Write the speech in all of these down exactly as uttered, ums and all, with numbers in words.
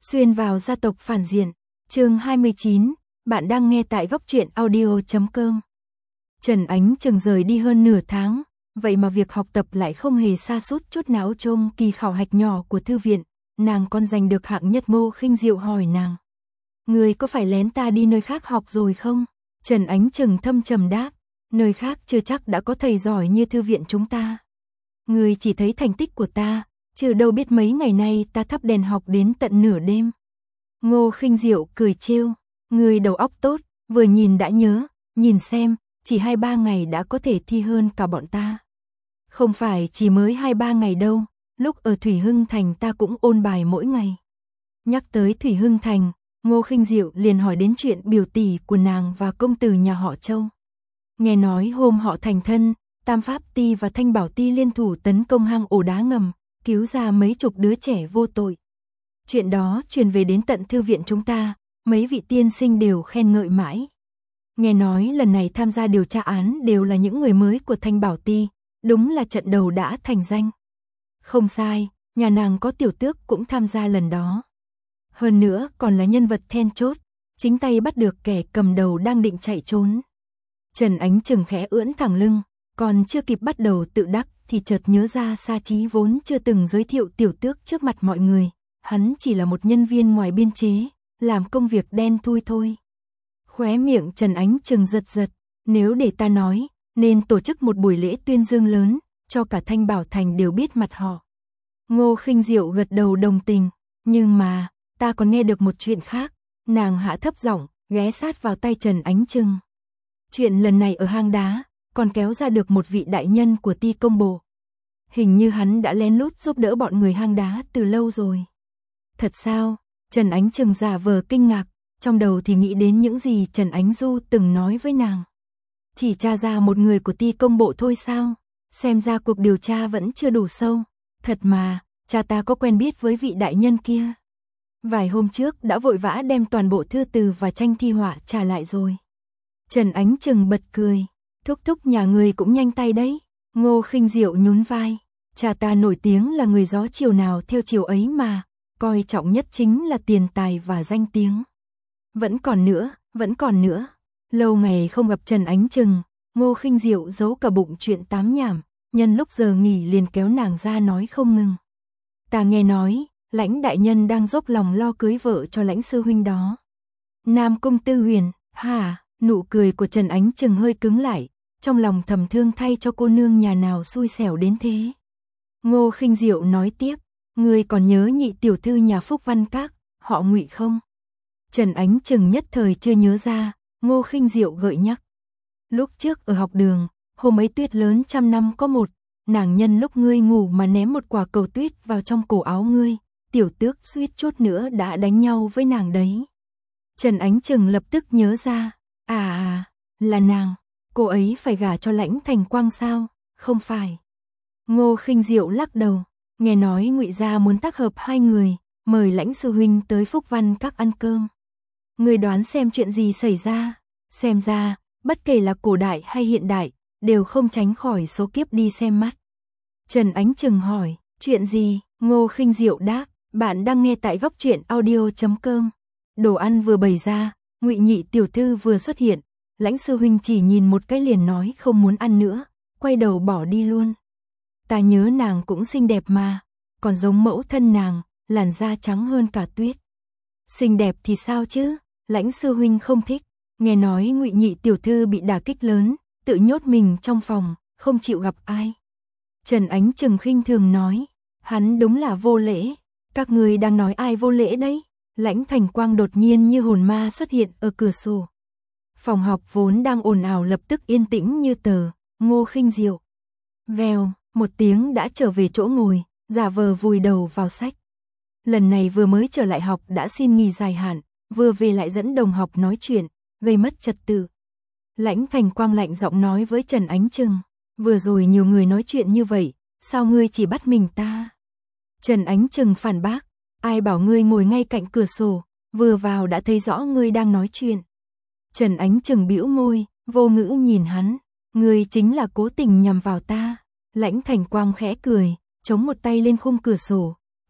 Xuyên vào gia tộc phản diện, chương hai mươi chín, bạn đang nghe tại góc truyện audio chấm com. Trần Ánh Trừng rời đi hơn nửa tháng, vậy mà việc học tập lại không hề sa sút chút nào. Trong kỳ khảo hạch nhỏ của thư viện, nàng còn giành được hạng nhất. Ngô Khinh Diệu hỏi nàng: "Người có phải lén ta đi nơi khác học rồi không?" Trần Ánh Trừng thâm trầm đáp: "Nơi khác chưa chắc đã có thầy giỏi như thư viện chúng ta. Người chỉ thấy thành tích của ta, chứ đâu biết mấy ngày nay ta thắp đèn học đến tận nửa đêm." Ngô Khinh Diệu cười trêu: "Người đầu óc tốt, vừa nhìn đã nhớ, nhìn xem, chỉ hai ba ngày đã có thể thi hơn cả bọn ta." "Không phải chỉ mới hai ba ngày đâu, lúc ở Thủy Hưng Thành ta cũng ôn bài mỗi ngày." Nhắc tới Thủy Hưng Thành, Ngô Khinh Diệu liền hỏi đến chuyện biểu tỷ của nàng và công tử nhà họ Châu. Nghe nói hôm họ thành thân, Tam Pháp Ti và Thanh Bảo Ti liên thủ tấn công hang ổ đá ngầm, cứu ra mấy chục đứa trẻ vô tội. Chuyện đó truyền về đến tận thư viện chúng ta, mấy vị tiên sinh đều khen ngợi mãi. Nghe nói lần này tham gia điều tra án đều là những người mới của Thanh Bảo Ti, đúng là trận đầu đã thành danh. Không sai, nhà nàng có tiểu tước cũng tham gia lần đó. Hơn nữa còn là nhân vật then chốt, chính tay bắt được kẻ cầm đầu đang định chạy trốn. Trần Ánh Trừng khẽ ưỡn thẳng lưng, còn chưa kịp bắt đầu tự đắc thì chợt nhớ ra Sa Chí vốn chưa từng giới thiệu tiểu tước trước mặt mọi người, hắn chỉ là một nhân viên ngoài biên chế, làm công việc đen thui thôi. Khóe miệng Trần Ánh Trừng giật giật, nếu để ta nói, nên tổ chức một buổi lễ tuyên dương lớn, cho cả Thanh Bảo Thành đều biết mặt họ. Ngô Khinh Diệu gật đầu đồng tình, nhưng mà, ta còn nghe được một chuyện khác. Nàng hạ thấp giọng, ghé sát vào tay Trần Ánh Trừng. Chuyện lần này ở hang đá, còn kéo ra được một vị đại nhân của Ti Công Bộ. Hình như hắn đã lén lút giúp đỡ bọn người hang đá từ lâu rồi. Thật sao? Trần Ánh Trừng giả vờ kinh ngạc, trong đầu thì nghĩ đến những gì Trần Ánh Du từng nói với nàng. Chỉ tra ra một người của Ti Công Bộ thôi sao? Xem ra cuộc điều tra vẫn chưa đủ sâu. Thật mà, cha ta có quen biết với vị đại nhân kia. Vài hôm trước đã vội vã đem toàn bộ thư từ và tranh thi họa trả lại rồi. Trần Ánh Trừng bật cười, thúc thúc nhà người cũng nhanh tay đấy. Ngô Khinh Diệu nhún vai, cha ta nổi tiếng là người gió chiều nào theo chiều ấy mà, coi trọng nhất chính là tiền tài và danh tiếng. Vẫn còn nữa, vẫn còn nữa. Lâu ngày không gặp Trần Ánh Trừng, Ngô Khinh Diệu giấu cả bụng chuyện tám nhảm, nhân lúc giờ nghỉ liền kéo nàng ra nói không ngừng. Ta nghe nói, Lãnh đại nhân đang dốc lòng lo cưới vợ cho Lãnh sư huynh đó. Nam Cung Tư Huyền, hả? Nụ cười của Trần Ánh Trừng hơi cứng lại, trong lòng thầm thương thay cho cô nương nhà nào xui xẻo đến thế. Ngô Khinh Diệu nói tiếp, người còn nhớ nhị tiểu thư nhà Phúc Văn Các, họ Ngụy không? Trần Ánh Trừng nhất thời chưa nhớ ra, Ngô Khinh Diệu gợi nhắc. Lúc trước ở học đường, hôm ấy tuyết lớn trăm năm có một, nàng nhân lúc ngươi ngủ mà ném một quả cầu tuyết vào trong cổ áo ngươi, tiểu tước suýt chút nữa đã đánh nhau với nàng đấy. Trần Ánh Trừng lập tức nhớ ra, à à, là nàng, cô ấy phải gả cho Lãnh Thành Quang sao? Không phải. Ngô Khinh Diệu lắc đầu, nghe nói Ngụy gia muốn tác hợp hai người, mời Lãnh sư huynh tới Phúc Văn Các ăn cơm. Người đoán xem chuyện gì xảy ra? Xem ra, bất kể là cổ đại hay hiện đại, đều không tránh khỏi số kiếp đi xem mắt. Trần Ánh Trừng hỏi, chuyện gì? Ngô Khinh Diệu đáp, bạn đang nghe tại góc truyện audio chấm com. Đồ ăn vừa bày ra, Ngụy nhị tiểu thư vừa xuất hiện, Lãnh sư huynh chỉ nhìn một cái liền nói không muốn ăn nữa, quay đầu bỏ đi luôn. Ta nhớ nàng cũng xinh đẹp mà, còn giống mẫu thân nàng, làn da trắng hơn cả tuyết. Xinh đẹp thì sao chứ? Lãnh sư huynh không thích. Nghe nói Ngụy nhị tiểu thư bị đả kích lớn, tự nhốt mình trong phòng, không chịu gặp ai. Trần Ánh Trừng khinh thường nói, hắn đúng là vô lễ. Các người đang nói ai vô lễ đấy? Lãnh Thành Quang đột nhiên như hồn ma xuất hiện ở cửa sổ. Phòng học vốn đang ồn ào lập tức yên tĩnh như tờ. Ngô Khinh Diệu, vèo, một tiếng đã trở về chỗ ngồi, giả vờ vùi đầu vào sách. Lần này vừa mới trở lại học đã xin nghỉ dài hạn, vừa về lại dẫn đồng học nói chuyện, gây mất trật tự. Lãnh Thành Quang lạnh giọng nói với Trần Ánh Trừng, vừa rồi nhiều người nói chuyện như vậy, sao ngươi chỉ bắt mình ta? Trần Ánh Trừng phản bác, ai bảo ngươi ngồi ngay cạnh cửa sổ, vừa vào đã thấy rõ ngươi đang nói chuyện. Trần Ánh Trừng bĩu môi, vô ngữ nhìn hắn, ngươi chính là cố tình nhằm vào ta. Lãnh Thành Quang khẽ cười, chống một tay lên khung cửa sổ,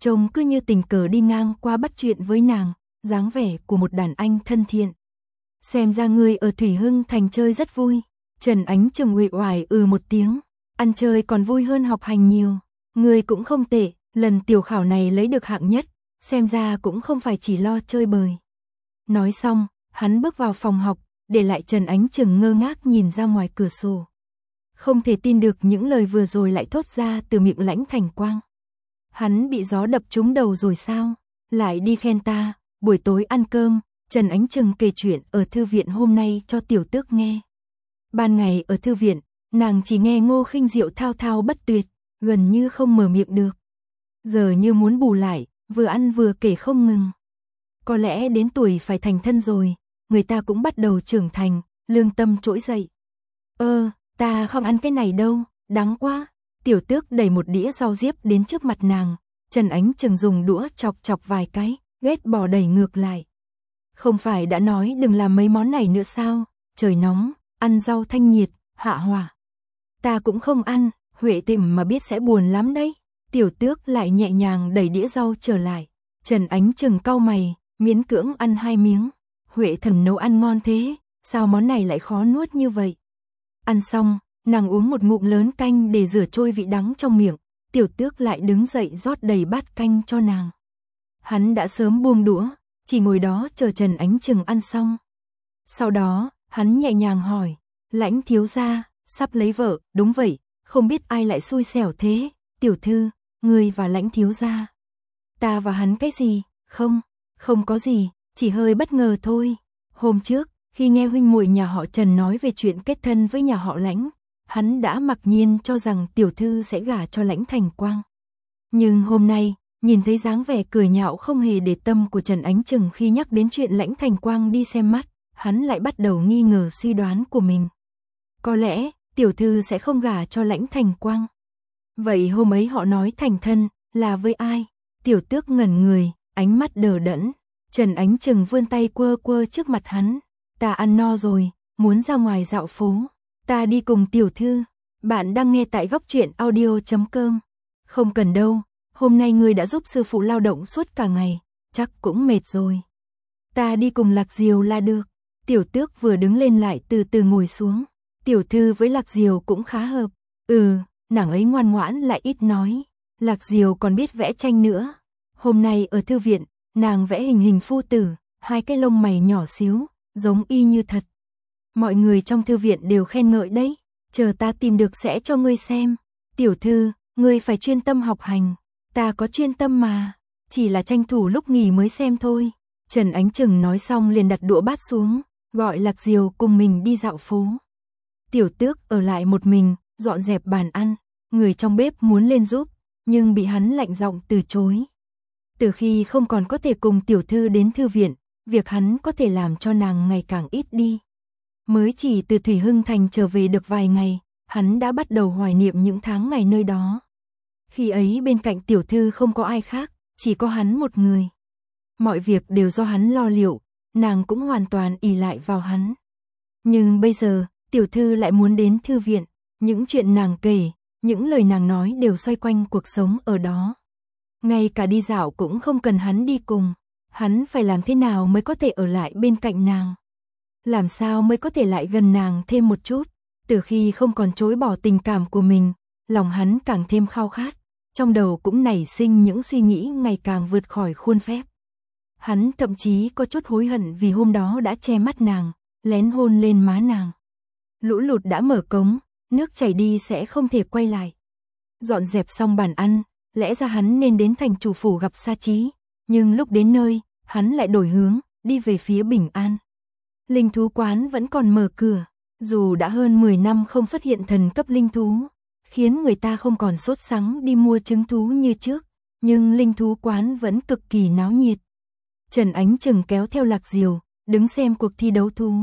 trông cứ như tình cờ đi ngang qua bắt chuyện với nàng, dáng vẻ của một đàn anh thân thiện. Xem ra ngươi ở Thủy Hưng Thành chơi rất vui. Trần Ánh Trừng uể oải ừ một tiếng, ăn chơi còn vui hơn học hành nhiều. Ngươi cũng không tệ, lần tiểu khảo này lấy được hạng nhất, xem ra cũng không phải chỉ lo chơi bời. Nói xong, hắn bước vào phòng học, để lại Trần Ánh Trừng ngơ ngác nhìn ra ngoài cửa sổ. Không thể tin được những lời vừa rồi lại thốt ra từ miệng Lãnh Thành Quang. Hắn bị gió đập trúng đầu rồi sao? Lại đi khen ta. Buổi tối ăn cơm, Trần Ánh Trừng kể chuyện ở thư viện hôm nay cho Tiểu Tước nghe. Ban ngày ở thư viện, nàng chỉ nghe Ngô Khinh Diệu thao thao bất tuyệt, gần như không mở miệng được. Giờ như muốn bù lại, vừa ăn vừa kể không ngừng. Có lẽ đến tuổi phải thành thân rồi, người ta cũng bắt đầu trưởng thành, lương tâm trỗi dậy. Ơ, ta không ăn cái này đâu, đắng quá. Tiểu Tước đẩy một đĩa rau diếp đến trước mặt nàng, Trần Ánh Trừng dùng đũa chọc chọc vài cái, ghét bỏ đẩy ngược lại. Không phải đã nói đừng làm mấy món này nữa sao, trời nóng, ăn rau thanh nhiệt, hạ hỏa. Ta cũng không ăn, Huệ Tịm mà biết sẽ buồn lắm đấy. Tiểu Tước lại nhẹ nhàng đẩy đĩa rau trở lại. Trần Ánh Trừng cau mày, miễn cưỡng ăn hai miếng. Huệ Thần nấu ăn ngon thế, sao món này lại khó nuốt như vậy? Ăn xong, nàng uống một ngụm lớn canh để rửa trôi vị đắng trong miệng. Tiểu Tước lại đứng dậy rót đầy bát canh cho nàng. Hắn đã sớm buông đũa, chỉ ngồi đó chờ Trần Ánh Trừng ăn xong. Sau đó, hắn nhẹ nhàng hỏi, Lãnh thiếu gia, sắp lấy vợ, đúng vậy, không biết ai lại xui xẻo thế, tiểu thư, ngươi và Lãnh thiếu gia. Ta và hắn cái gì, không, không có gì, chỉ hơi bất ngờ thôi. Hôm trước, khi nghe huynh muội nhà họ Trần nói về chuyện kết thân với nhà họ Lãnh, hắn đã mặc nhiên cho rằng tiểu thư sẽ gả cho Lãnh Thành Quang. Nhưng hôm nay, nhìn thấy dáng vẻ cười nhạo không hề để tâm của Trần Ánh Trừng khi nhắc đến chuyện Lãnh Thành Quang đi xem mắt, hắn lại bắt đầu nghi ngờ suy đoán của mình. Có lẽ, tiểu thư sẽ không gả cho Lãnh Thành Quang. Vậy hôm ấy họ nói thành thân, là với ai? Tiểu Tước ngẩn người, ánh mắt đờ đẫn. Trần Ánh Trừng vươn tay quơ quơ trước mặt hắn. Ta ăn no rồi, muốn ra ngoài dạo phố. Ta đi cùng tiểu thư. Bạn đang nghe tại góc truyện audio chấm com. Không cần đâu, hôm nay ngươi đã giúp sư phụ lao động suốt cả ngày, chắc cũng mệt rồi. Ta đi cùng Lạc Diều là được. Tiểu Tước vừa đứng lên lại từ từ ngồi xuống. Tiểu thư với Lạc Diều cũng khá hợp. Ừ, nàng ấy ngoan ngoãn lại ít nói. Lạc Diều còn biết vẽ tranh nữa. Hôm nay ở thư viện, nàng vẽ hình hình phu tử, hai cái lông mày nhỏ xíu, giống y như thật. Mọi người trong thư viện đều khen ngợi đấy. Chờ ta tìm được sẽ cho ngươi xem. Tiểu thư, ngươi phải chuyên tâm học hành. Ta có chuyên tâm mà, chỉ là tranh thủ lúc nghỉ mới xem thôi. Trần Ánh Trừng nói xong liền đặt đũa bát xuống, gọi Lạc Diều cùng mình đi dạo phố. Tiểu Tước ở lại một mình, dọn dẹp bàn ăn. Người trong bếp muốn lên giúp, nhưng bị hắn lạnh giọng từ chối. Từ khi không còn có thể cùng tiểu thư đến thư viện, việc hắn có thể làm cho nàng ngày càng ít đi. Mới chỉ từ Thủy Hưng Thành trở về được vài ngày, hắn đã bắt đầu hoài niệm những tháng ngày nơi đó. Khi ấy bên cạnh tiểu thư không có ai khác, chỉ có hắn một người. Mọi việc đều do hắn lo liệu, nàng cũng hoàn toàn ỷ lại vào hắn. Nhưng bây giờ, tiểu thư lại muốn đến thư viện, những chuyện nàng kể, những lời nàng nói đều xoay quanh cuộc sống ở đó. Ngay cả đi dạo cũng không cần hắn đi cùng, hắn phải làm thế nào mới có thể ở lại bên cạnh nàng? Làm sao mới có thể lại gần nàng thêm một chút? Từ khi không còn chối bỏ tình cảm của mình, lòng hắn càng thêm khao khát, trong đầu cũng nảy sinh những suy nghĩ ngày càng vượt khỏi khuôn phép. Hắn thậm chí có chút hối hận vì hôm đó đã che mắt nàng, lén hôn lên má nàng. Lũ lụt đã mở cống, nước chảy đi sẽ không thể quay lại. Dọn dẹp xong bàn ăn, lẽ ra hắn nên đến thành chủ phủ gặp Sa Chí, nhưng lúc đến nơi, hắn lại đổi hướng, đi về phía Bình An. Linh thú quán vẫn còn mở cửa, dù đã hơn mười năm không xuất hiện thần cấp linh thú, khiến người ta không còn sốt sắng đi mua trứng thú như trước, nhưng linh thú quán vẫn cực kỳ náo nhiệt. Trần Ánh Trừng kéo theo Lạc Diều, đứng xem cuộc thi đấu thú.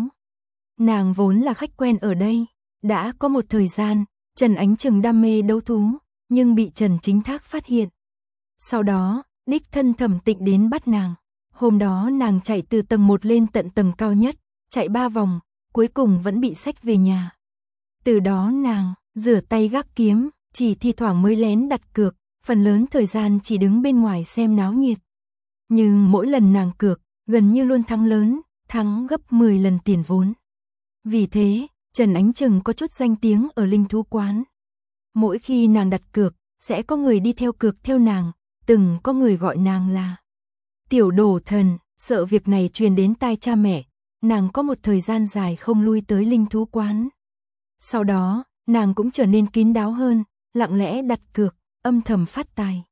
Nàng vốn là khách quen ở đây, đã có một thời gian, Trần Ánh Trừng đam mê đấu thú, nhưng bị Trần Chính Thác phát hiện. Sau đó, đích thân Thẩm Tịnh đến bắt nàng. Hôm đó nàng chạy từ tầng một lên tận tầng cao nhất, chạy ba vòng, cuối cùng vẫn bị xách về nhà. Từ đó nàng, rửa tay gác kiếm, chỉ thi thoảng mới lén đặt cược, phần lớn thời gian chỉ đứng bên ngoài xem náo nhiệt. Nhưng mỗi lần nàng cược, gần như luôn thắng lớn, thắng gấp mười lần tiền vốn. Vì thế, Trần Ánh Trừng có chút danh tiếng ở linh thú quán. Mỗi khi nàng đặt cược, sẽ có người đi theo cược theo nàng, từng có người gọi nàng là tiểu đồ thần. Sợ việc này truyền đến tai cha mẹ, nàng có một thời gian dài không lui tới linh thú quán. Sau đó, nàng cũng trở nên kín đáo hơn, lặng lẽ đặt cược, âm thầm phát tài.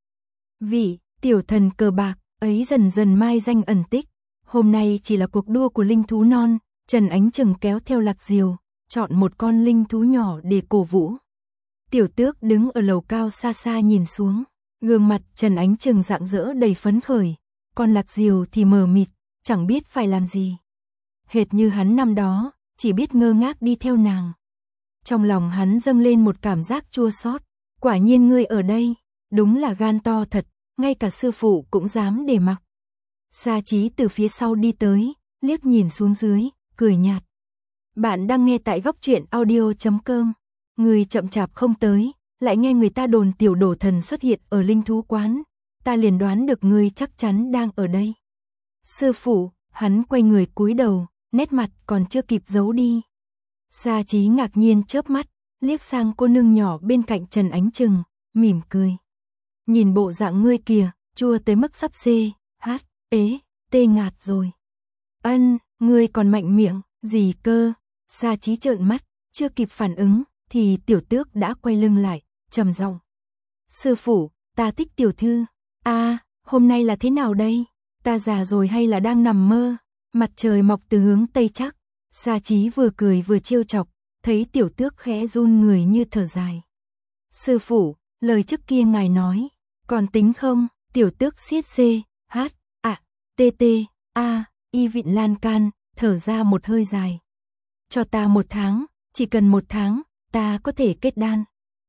Vị tiểu thần cờ bạc ấy dần dần mai danh ẩn tích. Hôm nay chỉ là cuộc đua của linh thú non, Trần Ánh Trừng kéo theo Lạc Diều, chọn một con linh thú nhỏ để cổ vũ. Tiểu Tước đứng ở lầu cao xa xa nhìn xuống, gương mặt Trần Ánh Trừng rạng rỡ đầy phấn khởi, còn Lạc Diều thì mờ mịt, chẳng biết phải làm gì. Hệt như hắn năm đó, chỉ biết ngơ ngác đi theo nàng. Trong lòng hắn dâng lên một cảm giác chua xót, quả nhiên ngươi ở đây, đúng là gan to thật, ngay cả sư phụ cũng dám để mặc. Sa Chí từ phía sau đi tới, liếc nhìn xuống dưới, cười nhạt. Bạn đang nghe tại góc truyện audio chấm com. Người chậm chạp không tới, lại nghe người ta đồn tiểu đồ thần xuất hiện ở linh thú quán. Ta liền đoán được ngươi chắc chắn đang ở đây. Sư phụ, hắn quay người cúi đầu, nét mặt còn chưa kịp giấu đi. Sa Chí ngạc nhiên chớp mắt, liếc sang cô nương nhỏ bên cạnh Trần Ánh Trừng, mỉm cười. Nhìn bộ dạng ngươi kìa, chua tới mức sắp xê, hát, ế, tê ngạt rồi. Ân, ngươi còn mạnh miệng, gì cơ? Sa Chí trợn mắt, chưa kịp phản ứng, thì Tiểu Tước đã quay lưng lại, trầm giọng. Sư phụ, ta thích tiểu thư. A, à, hôm nay là thế nào đây? Ta già rồi hay là đang nằm mơ? Mặt trời mọc từ hướng tây chắc. Sa Chí vừa cười vừa trêu chọc, thấy Tiểu Tước khẽ run người như thở dài. Sư phụ, lời trước kia ngài nói, còn tính không? Tiểu Tước siết xê, hát, ạ, tê tê, a, y vịn lan can, thở ra một hơi dài. Cho ta một tháng, chỉ cần một tháng, ta có thể kết đan.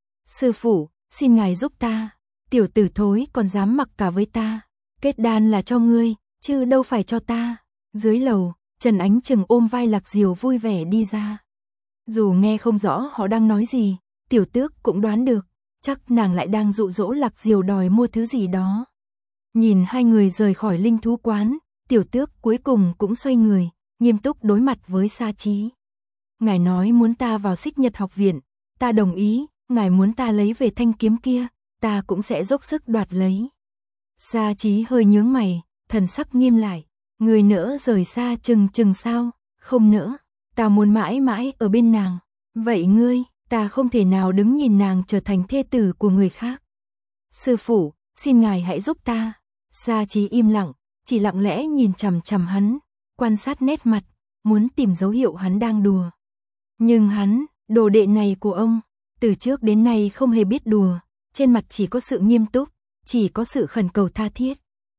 Sư phụ, xin ngài giúp ta. Tiểu tử thối còn dám mặc cả với ta. Kết đan là cho ngươi, chứ đâu phải cho ta. Dưới lầu, Trần Ánh Trừng ôm vai Lạc Diều vui vẻ đi ra. Dù nghe không rõ họ đang nói gì, Tiểu Tước cũng đoán được, chắc nàng lại đang dụ dỗ Lạc Diều đòi mua thứ gì đó. Nhìn hai người rời khỏi linh thú quán, Tiểu Tước cuối cùng cũng xoay người, nghiêm túc đối mặt với Sa Chí. Ngài nói muốn ta vào Xích Nhật học viện, ta đồng ý, ngài muốn ta lấy về thanh kiếm kia, ta cũng sẽ dốc sức đoạt lấy. Sa Chí hơi nhướng mày, thần sắc nghiêm lại, người nỡ rời xa Trừng Trừng sao? Không nỡ, ta muốn mãi mãi ở bên nàng. Vậy ngươi, ta không thể nào đứng nhìn nàng trở thành thê tử của người khác. Sư phụ, xin ngài hãy giúp ta. Sa Chí im lặng, chỉ lặng lẽ nhìn chằm chằm hắn, quan sát nét mặt, muốn tìm dấu hiệu hắn đang đùa. Nhưng hắn, đồ đệ này của ông, từ trước đến nay không hề biết đùa, trên mặt chỉ có sự nghiêm túc, chỉ có sự khẩn cầu tha thiết.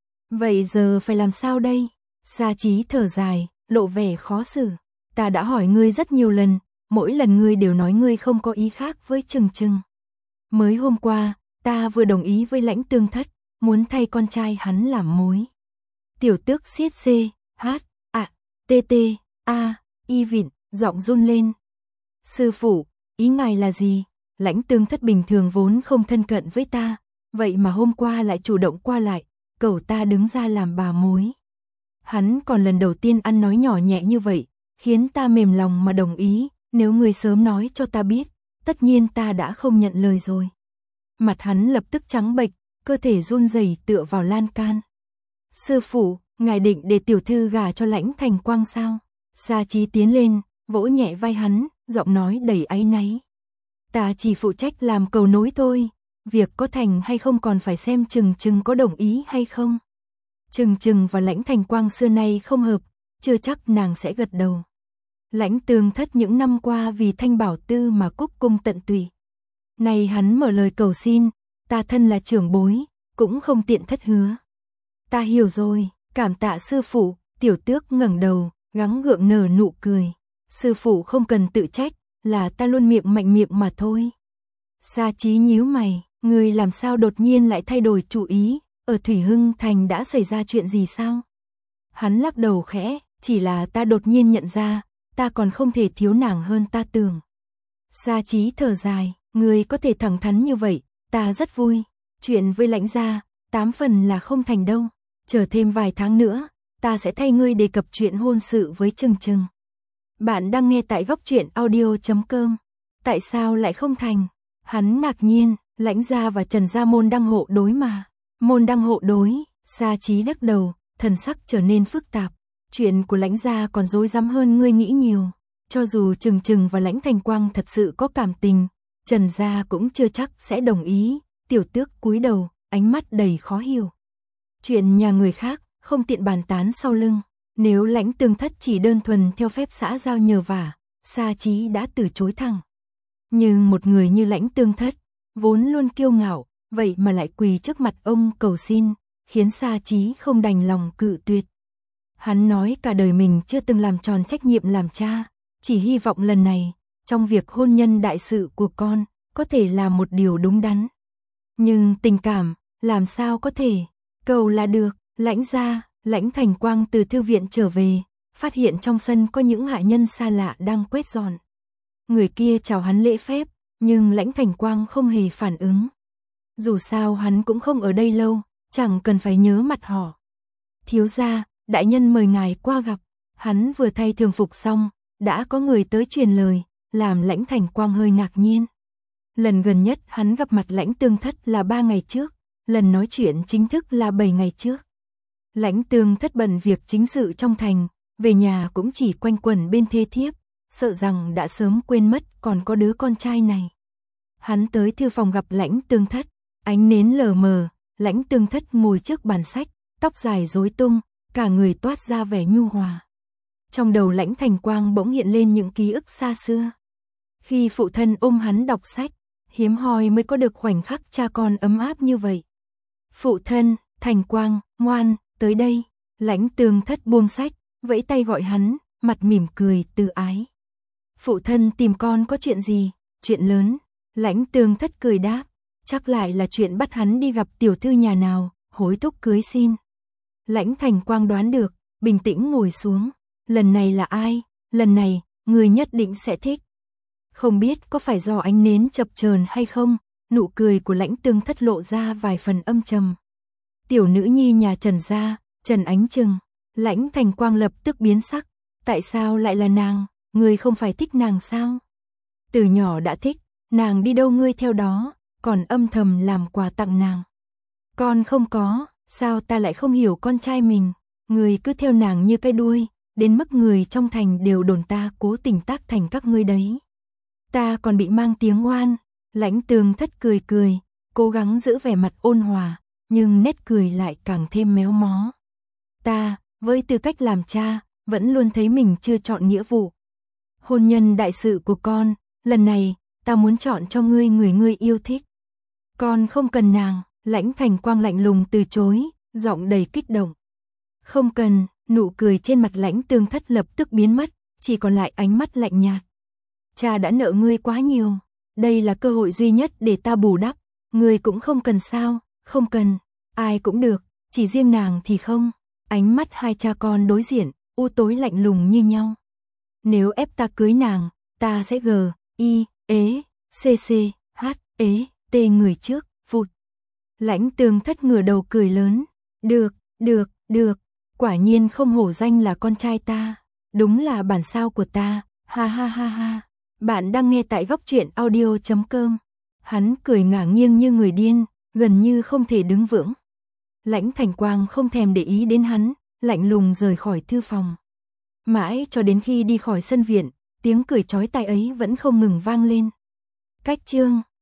Vậy giờ phải làm sao đây? Sa Chí thở dài, lộ vẻ khó xử. Ta đã hỏi ngươi rất nhiều lần, mỗi lần ngươi đều nói ngươi không có ý khác với Trừng Trừng. Mới hôm qua, ta vừa đồng ý với Lãnh Tương Thất, muốn thay con trai hắn làm mối. Tiểu Tước siết xê, hát, ạ, tê tê, a, y vịn, giọng run lên. Sư phụ, ý ngài là gì? Lãnh Tương Thất bình thường vốn không thân cận với ta, vậy mà hôm qua lại chủ động qua lại, cầu ta đứng ra làm bà mối. Hắn còn lần đầu tiên ăn nói nhỏ nhẹ như vậy, khiến ta mềm lòng mà đồng ý, nếu người sớm nói cho ta biết, tất nhiên ta đã không nhận lời rồi. Mặt hắn lập tức trắng bệch, cơ thể run rẩy tựa vào lan can. Sư phụ, ngài định để tiểu thư gả cho Lãnh Thành Quang sao? Sa Chí tiến lên, vỗ nhẹ vai hắn, giọng nói đầy áy náy. Ta chỉ phụ trách làm cầu nối thôi, việc có thành hay không còn phải xem Trừng Trừng có đồng ý hay không. Trừng Trừng và Lãnh Thành Quang xưa nay không hợp, chưa chắc nàng sẽ gật đầu. Lãnh Tương Thất những năm qua vì Thanh Bảo Tư mà cúc cung tận tụy. Này hắn mở lời cầu xin, ta thân là trưởng bối, cũng không tiện thất hứa. Ta hiểu rồi, cảm tạ sư phụ. Tiểu Tước ngẩng đầu, gắng gượng nở nụ cười. Sư phụ không cần tự trách, là ta luôn miệng mạnh miệng mà thôi. Sa Chí nhíu mày, người làm sao đột nhiên lại thay đổi chủ ý, ở Thủy Hưng Thành đã xảy ra chuyện gì sao? Hắn lắc đầu khẽ, chỉ là ta đột nhiên nhận ra, ta còn không thể thiếu nàng hơn ta tưởng. Sa Chí thở dài, người có thể thẳng thắn như vậy, ta rất vui. chuyện với Lãnh gia, tám phần là không thành đâu. Chờ thêm vài tháng nữa, ta sẽ thay ngươi đề cập chuyện hôn sự với Trừng Trừng. Bạn đang nghe tại góc truyện audio chấm com. Tại sao lại không thành? Hắn ngạc nhiên, Lãnh gia và Trần gia môn đăng hộ đối mà. Môn đăng hộ đối, Sa Chí lắc đầu, thần sắc trở nên phức tạp. Chuyện của Lãnh gia còn rối rắm hơn ngươi nghĩ nhiều. Cho dù Trừng Trừng và Lãnh Thành Quang thật sự có cảm tình, Trần gia cũng chưa chắc sẽ đồng ý. Tiểu Tước cúi đầu, ánh mắt đầy khó hiểu. Chuyện nhà người khác, không tiện bàn tán sau lưng. Nếu Lãnh Tương Thất chỉ đơn thuần theo phép xã giao nhờ vả, Sa Chí đã từ chối thẳng. Nhưng một người như Lãnh Tương Thất, vốn luôn kiêu ngạo, vậy mà lại quỳ trước mặt ông cầu xin, khiến Sa Chí không đành lòng cự tuyệt. Hắn nói cả đời mình chưa từng làm tròn trách nhiệm làm cha, chỉ hy vọng lần này, trong việc hôn nhân đại sự của con, có thể là một điều đúng đắn. Nhưng tình cảm, làm sao có thể, cầu là được. Lãnh gia, Lãnh Thành Quang từ thư viện trở về, phát hiện trong sân có những hạ nhân xa lạ đang quét dọn. Người kia chào hắn lễ phép, nhưng Lãnh Thành Quang không hề phản ứng. Dù sao hắn cũng không ở đây lâu, chẳng cần phải nhớ mặt họ. Thiếu gia, đại nhân mời ngài qua gặp. Hắn vừa thay thường phục xong, đã có người tới truyền lời, làm Lãnh Thành Quang hơi ngạc nhiên. Lần gần nhất hắn gặp mặt Lãnh Tương Thất là ba ngày trước, lần nói chuyện chính thức là bảy ngày trước. Lãnh Tương Thất bận việc chính sự trong thành, về nhà cũng chỉ quanh quẩn bên thê thiếp, sợ rằng đã sớm quên mất còn có đứa con trai này. Hắn tới thư phòng gặp Lãnh Tương Thất, ánh nến lờ mờ, Lãnh Tương Thất ngồi trước bàn sách, tóc dài rối tung, cả người toát ra vẻ nhu hòa. Trong đầu Lãnh Thành Quang bỗng hiện lên những ký ức xa xưa. Khi phụ thân ôm hắn đọc sách, hiếm hoi mới có được khoảnh khắc cha con ấm áp như vậy. Phụ thân, Thành Quang, ngoan, tới đây. Lãnh Tương Thất buông sách, vẫy tay gọi hắn, mặt mỉm cười từ ái. Phụ thân tìm con có chuyện gì? Chuyện lớn. Lãnh Tương Thất cười đáp, chắc lại là chuyện bắt hắn đi gặp tiểu thư nhà nào, hối thúc cưới xin. Lãnh Thành Quang đoán được, bình tĩnh ngồi xuống. Lần này là ai? Lần này, người nhất định sẽ thích. Không biết có phải do ánh nến chập chờn hay không, nụ cười của Lãnh Tương Thất lộ ra vài phần âm trầm. Tiểu nữ nhi nhà Trần gia, Trần Ánh Trừng. Lãnh Thành Quang lập tức biến sắc. Tại sao lại là nàng? Ngươi không phải thích nàng sao? Từ nhỏ đã thích, nàng đi đâu ngươi theo đó, còn âm thầm làm quà tặng nàng. Con không có, sao ta lại không hiểu con trai mình? Ngươi cứ theo nàng như cái đuôi, đến mức người trong thành đều đồn ta cố tình tác thành các ngươi đấy. Ta còn bị mang tiếng oan. Lãnh Tương Thất cười cười, cố gắng giữ vẻ mặt ôn hòa, nhưng nét cười lại càng thêm méo mó. Ta, với tư cách làm cha, vẫn luôn thấy mình chưa chọn nghĩa vụ. Hôn nhân đại sự của con, lần này, ta muốn chọn cho ngươi người ngươi yêu thích. Con không cần nàng. Lãnh Thành Quang lạnh lùng từ chối, giọng đầy kích động. Không cần. Nụ cười trên mặt Lãnh Tương Thất lập tức biến mất, chỉ còn lại ánh mắt lạnh nhạt. Cha đã nợ ngươi quá nhiều, đây là cơ hội duy nhất để ta bù đắp, ngươi cũng không cần sao? Không cần, ai cũng được, chỉ riêng nàng thì không. Ánh mắt hai cha con đối diện, u tối lạnh lùng như nhau. Nếu ép ta cưới nàng, ta sẽ g, i, ế, c c, h, ế, t người trước, vụt. Lãnh Tương Thất ngửa đầu cười lớn. Được, được, được, quả nhiên không hổ danh là con trai ta, đúng là bản sao của ta, ha ha ha ha. Bạn đang nghe tại góc truyện audio chấm com. Hắn cười ngả nghiêng như người điên, gần như không thể đứng vững. Lãnh Thành Quang không thèm để ý đến hắn, lạnh lùng rời khỏi thư phòng. Mãi cho đến khi đi khỏi sân viện, tiếng cười chói tai ấy vẫn không ngừng vang lên. Cách chương